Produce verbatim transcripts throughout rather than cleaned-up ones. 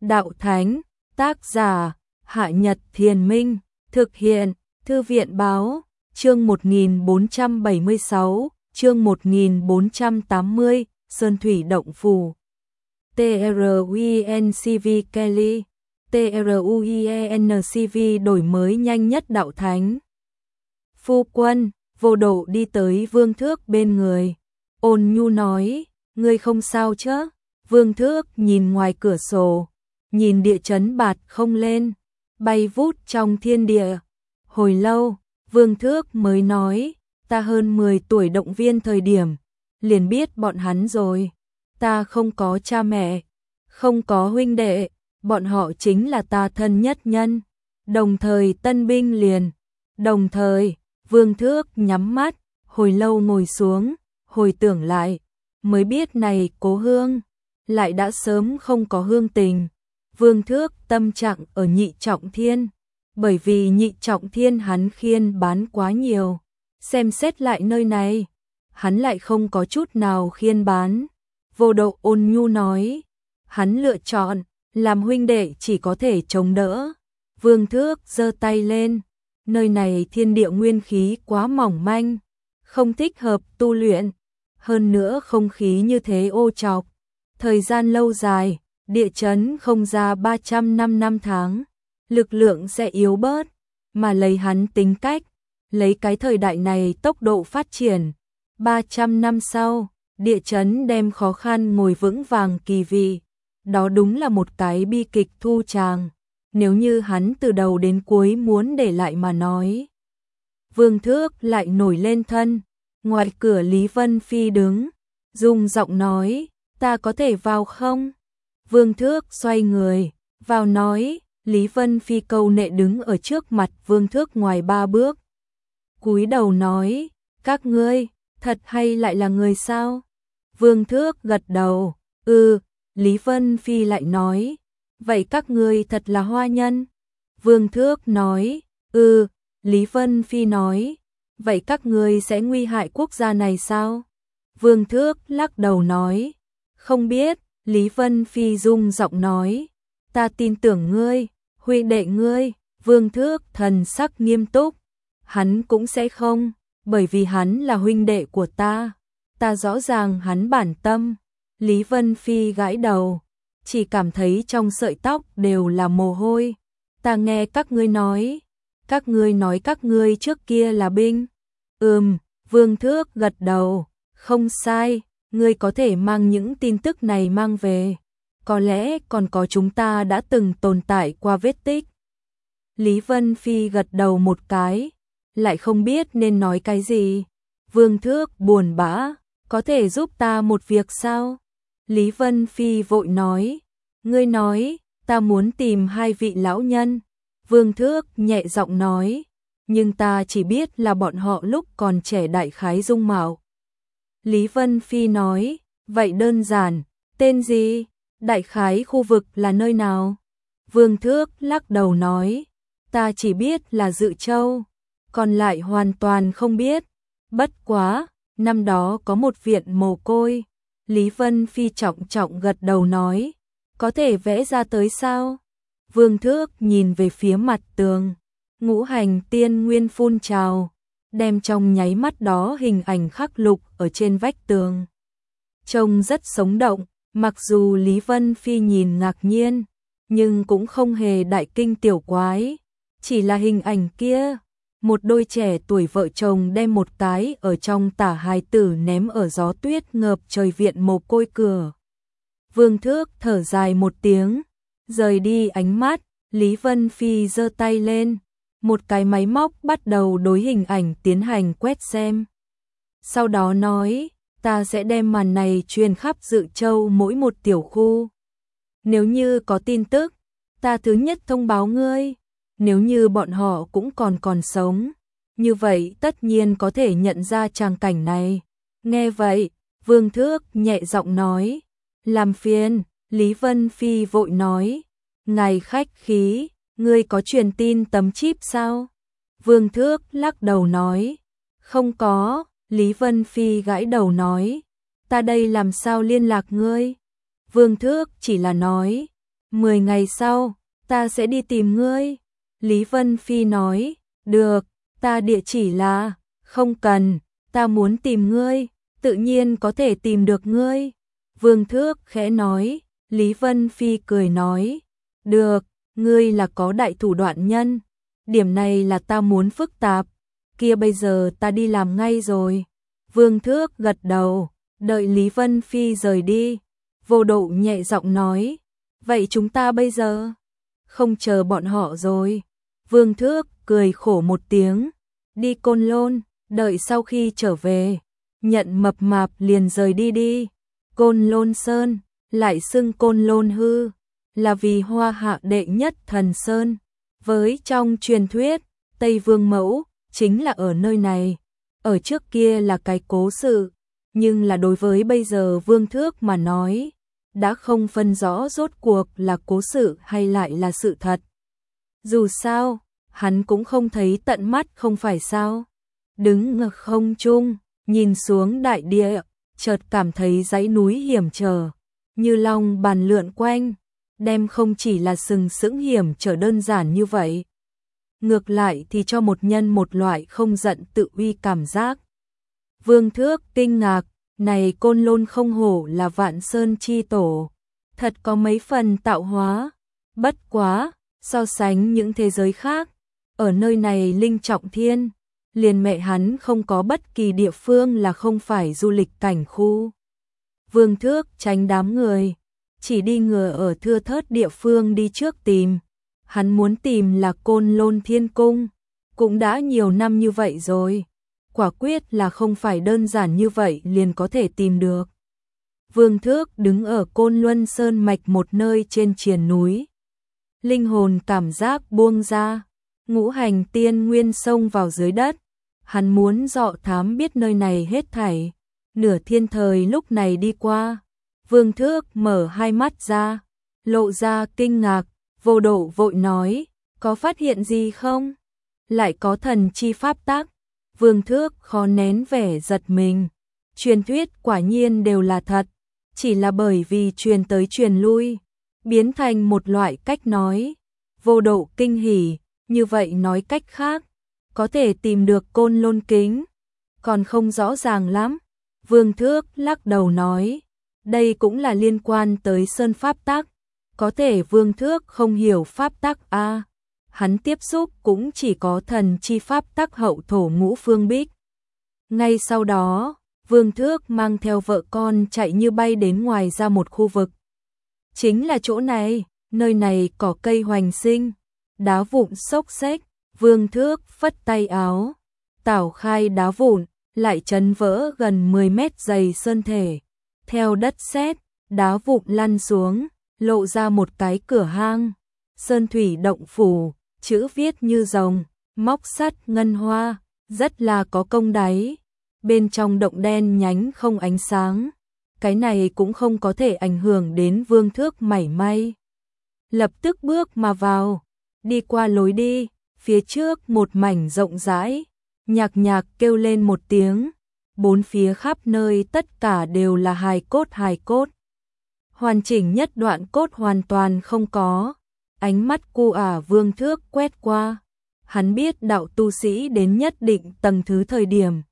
đạo thánh, tác giả, Hạ Nhật Thiền Minh, thực hiện, Thư viện báo, chương một nghìn bốn trăm bảy mươi sáu, chương một nghìn bốn trăm tám mươi, Sơn Thủy Động Phù. tê rờ u en xê vê Kelly, tê rờ u en xê vê đổi mới nhanh nhất đạo thánh. Phu quân, Vô Độ đi tới Vương Thước bên người, ôn nhu nói, ngươi không sao chứ? Vương Thước nhìn ngoài cửa sổ, nhìn địa chấn bạt không lên, bay vút trong thiên địa. Hồi lâu, Vương Thước mới nói, ta hơn mười tuổi động viên thời điểm, liền biết bọn hắn rồi. Ta không có cha mẹ, không có huynh đệ, bọn họ chính là ta thân nhất nhân. Đồng thời tân binh liền, đồng thời, Vương Thước nhắm mắt, hồi lâu ngồi xuống, hồi tưởng lại, mới biết này cố hương, lại đã sớm không có hương tình. Vương Thước tâm trạng ở Nhị Trọng Thiên, bởi vì Nhị Trọng Thiên hắn khiên bán quá nhiều, xem xét lại nơi này, hắn lại không có chút nào khiên bán. Vô Độ ôn nhu nói, hắn lựa chọn, làm huynh đệ chỉ có thể chống đỡ. Vương Thước giơ tay lên, nơi này thiên địa nguyên khí quá mỏng manh, không thích hợp tu luyện, hơn nữa không khí như thế ô trọc, thời gian lâu dài, địa chấn không ra ba trăm năm năm tháng, lực lượng sẽ yếu bớt, mà lấy hắn tính cách, lấy cái thời đại này tốc độ phát triển, ba trăm năm sau, địa chấn đem khó khăn ngồi vững vàng kỳ vị, đó đúng là một cái bi kịch thu tràng, nếu như hắn từ đầu đến cuối muốn để lại mà nói. Vương Thước lại nổi lên thân, ngoài cửa Lý Vân Phi đứng, dùng giọng nói, ta có thể vào không? Vương Thước xoay người, vào nói, Lý Vân Phi câu nệ đứng ở trước mặt Vương Thước ngoài ba bước. Cúi đầu nói, các ngươi, thật hay lại là người sao? Vương Thước gật đầu, ừ, Lý Vân Phi lại nói, vậy các ngươi thật là hoa nhân. Vương Thước nói, ừ, Lý Vân Phi nói, vậy các ngươi sẽ nguy hại quốc gia này sao? Vương Thước lắc đầu nói, không biết. Lý Vân Phi rung giọng nói, ta tin tưởng ngươi, huynh đệ ngươi. Vương Thước thần sắc nghiêm túc, hắn cũng sẽ không, bởi vì hắn là huynh đệ của ta, ta rõ ràng hắn bản tâm. Lý Vân Phi gãi đầu, chỉ cảm thấy trong sợi tóc đều là mồ hôi. Ta nghe các ngươi nói, các ngươi nói các ngươi trước kia là binh. Ừm, Vương Thước gật đầu, không sai. Ngươi có thể mang những tin tức này mang về, có lẽ còn có chúng ta đã từng tồn tại qua vết tích. Lý Vân Phi gật đầu một cái, lại không biết nên nói cái gì. Vương Thước buồn bã, có thể giúp ta một việc sao? Lý Vân Phi vội nói, ngươi nói, ta muốn tìm hai vị lão nhân. Vương Thước nhẹ giọng nói, nhưng ta chỉ biết là bọn họ lúc còn trẻ đại khái dung mạo. Lý Vân Phi nói, vậy đơn giản, tên gì, đại khái khu vực là nơi nào? Vương Thước lắc đầu nói, ta chỉ biết là Dự Châu, còn lại hoàn toàn không biết. Bất quá, năm đó có một viện mồ côi. Lý Vân Phi trọng trọng gật đầu nói, có thể vẽ ra tới sao? Vương Thước nhìn về phía mặt tường, ngũ hành tiên nguyên phun trào, đem trong nháy mắt đó hình ảnh khắc lục ở trên vách tường. Trông rất sống động, mặc dù Lý Vân Phi nhìn ngạc nhiên, nhưng cũng không hề đại kinh tiểu quái, chỉ là hình ảnh kia, một đôi trẻ tuổi vợ chồng đem một cái ở trong tả hài tử ném ở gió tuyết ngợp trời viện mồ côi cửa. Vương Thước thở dài một tiếng, rời đi ánh mắt, Lý Vân Phi giơ tay lên. Một cái máy móc bắt đầu đối hình ảnh tiến hành quét xem. Sau đó nói, ta sẽ đem màn này truyền khắp Dự Châu mỗi một tiểu khu. Nếu như có tin tức, ta thứ nhất thông báo ngươi. Nếu như bọn họ cũng còn còn sống, như vậy tất nhiên có thể nhận ra tràng cảnh này. Nghe vậy, Vương Thước nhẹ giọng nói, làm phiền. Lý Vân Phi vội nói, ngài khách khí. Ngươi có truyền tin tấm chip sao? Vương Thước lắc đầu nói, không có. Lý Vân Phi gãi đầu nói, ta đây làm sao liên lạc ngươi? Vương Thước chỉ là nói, Mười ngày sau, ta sẽ đi tìm ngươi. Lý Vân Phi nói, được, ta địa chỉ là, không cần, ta muốn tìm ngươi, tự nhiên có thể tìm được ngươi. Vương Thước khẽ nói, Lý Vân Phi cười nói, được, ngươi là có đại thủ đoạn nhân, điểm này là ta muốn phức tạp, kia bây giờ ta đi làm ngay rồi. Vương Thước gật đầu, đợi Lý Vân Phi rời đi, Vô Độ nhẹ giọng nói, vậy chúng ta bây giờ không chờ bọn họ rồi. Vương Thước cười khổ một tiếng, đi Côn Lôn, đợi sau khi trở về, nhận mập mạp liền rời đi đi. Côn Lôn Sơn, lại xưng Côn Lôn Hư, là vì Hoa Hạ đệ nhất thần sơn, với trong truyền thuyết, Tây Vương Mẫu chính là ở nơi này. Ở trước kia là cái cố sự, nhưng là đối với bây giờ Vương Thước mà nói, đã không phân rõ rốt cuộc là cố sự hay lại là sự thật. Dù sao, hắn cũng không thấy tận mắt không phải sao. Đứng ngược không trung, nhìn xuống đại địa, chợt cảm thấy dãy núi hiểm trở, như long bàn lượn quanh, đem không chỉ là sừng sững hiểm trở đơn giản như vậy. Ngược lại thì cho một nhân một loại không giận tự uy cảm giác. Vương Thước kinh ngạc, này Côn Lôn không hổ là Vạn Sơn chi tổ, thật có mấy phần tạo hóa, bất quá, so sánh những thế giới khác, ở nơi này linh trọng thiên, liền mẹ hắn không có bất kỳ địa phương là không phải du lịch cảnh khu. Vương Thước tránh đám người, chỉ đi ngừa ở thưa thớt địa phương đi trước tìm. Hắn muốn tìm là Côn Lôn Thiên Cung, cũng đã nhiều năm như vậy rồi, quả quyết là không phải đơn giản như vậy liền có thể tìm được. Vương Thước đứng ở Côn Luân Sơn mạch một nơi trên triền núi. Linh hồn cảm giác buông ra, ngũ hành tiên nguyên xông vào dưới đất. Hắn muốn dọ thám biết nơi này hết thảy. Nửa thiên thời lúc này đi qua, Vương Thước mở hai mắt ra, lộ ra kinh ngạc. Vô Độ vội nói, có phát hiện gì không? Lại có thần chi pháp tác. Vương Thước khó nén vẻ giật mình. Truyền thuyết quả nhiên đều là thật, chỉ là bởi vì truyền tới truyền lui, biến thành một loại cách nói. Vô Độ kinh hỉ, như vậy nói cách khác, có thể tìm được Côn Lôn kính, còn không rõ ràng lắm. Vương Thước lắc đầu nói, đây cũng là liên quan tới sơn pháp tác. Có thể Vương Thước không hiểu pháp tắc a, hắn tiếp xúc cũng chỉ có thần chi pháp tắc hậu thổ ngũ phương bích. Ngay sau đó, Vương Thước mang theo vợ con chạy như bay đến ngoài ra một khu vực. Chính là chỗ này, nơi này cỏ cây hoành sinh, đá vụn xốc xếch. Vương Thước phất tay áo, tảo khai đá vụn, lại chấn vỡ gần mười mét dày sơn thể. Theo đất sét, đá vụn lăn xuống, lộ ra một cái cửa hang, sơn thủy động phủ, chữ viết như rồng, móc sắt ngân hoa, rất là có công đáy. Bên trong động đen nhánh không ánh sáng, cái này cũng không có thể ảnh hưởng đến Vương Thước mảy may. Lập tức bước mà vào, đi qua lối đi, phía trước một mảnh rộng rãi, nhạc nhạc kêu lên một tiếng, bốn phía khắp nơi tất cả đều là hài cốt hài cốt. Hoàn chỉnh nhất đoạn cốt hoàn toàn không có. Ánh mắt cu ả Vương Thước quét qua, hắn biết đạo tu sĩ đến nhất định tầng thứ thời điểm,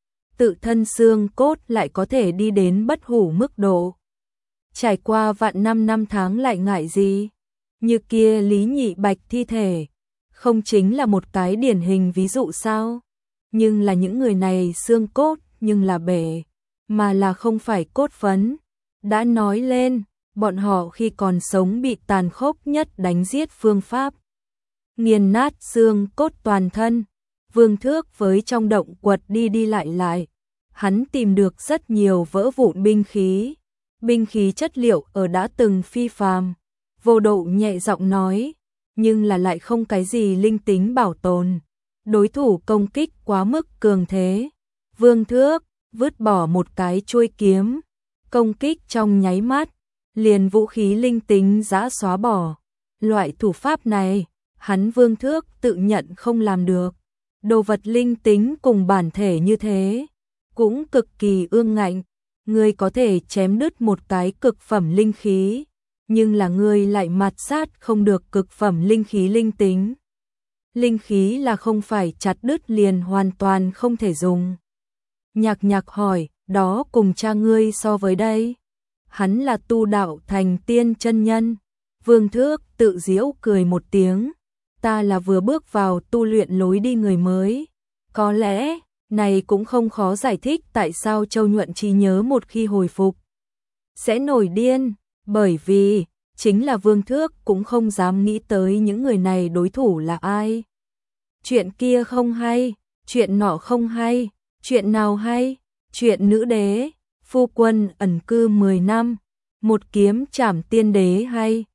tự thân xương cốt lại có thể đi đến bất hủ mức độ. Trải qua vạn năm năm tháng lại ngại gì? Như kia Lý Nhị Bạch thi thể, không chính là một cái điển hình ví dụ sao? Nhưng là những người này xương cốt nhưng là bể, mà là không phải cốt phấn. Đã nói lên, bọn họ khi còn sống bị tàn khốc nhất đánh giết phương pháp, nghiền nát xương cốt toàn thân. Vương Thước với trong động quật đi đi lại lại, hắn tìm được rất nhiều vỡ vụn binh khí, binh khí chất liệu ở đã từng phi phàm. Vô Độ nhẹ giọng nói, nhưng là lại không cái gì linh tính bảo tồn, đối thủ công kích quá mức cường thế. Vương Thước vứt bỏ một cái chuôi kiếm, công kích trong nháy mắt, liền vũ khí linh tính giã xóa bỏ. Loại thủ pháp này, hắn Vương Thước tự nhận không làm được. Đồ vật linh tính cùng bản thể như thế, cũng cực kỳ ương ngạnh. Người có thể chém đứt một cái cực phẩm linh khí, nhưng là ngươi lại mạt sát không được cực phẩm linh khí linh tính. Linh khí là không phải chặt đứt liền hoàn toàn không thể dùng. Nhạc Nhạc hỏi, đó cùng cha ngươi so với đây? Hắn là tu đạo thành tiên chân nhân. Vương Thước tự giễu cười một tiếng, ta là vừa bước vào tu luyện lối đi người mới. Có lẽ, này cũng không khó giải thích tại sao Châu Nhuận trí nhớ một khi hồi phục sẽ nổi điên, bởi vì chính là Vương Thước cũng không dám nghĩ tới những người này đối thủ là ai. Chuyện kia không hay, chuyện nọ không hay, chuyện nào hay, chuyện nữ đế, phu quân ẩn cư mười năm, một kiếm trảm tiên đế hay.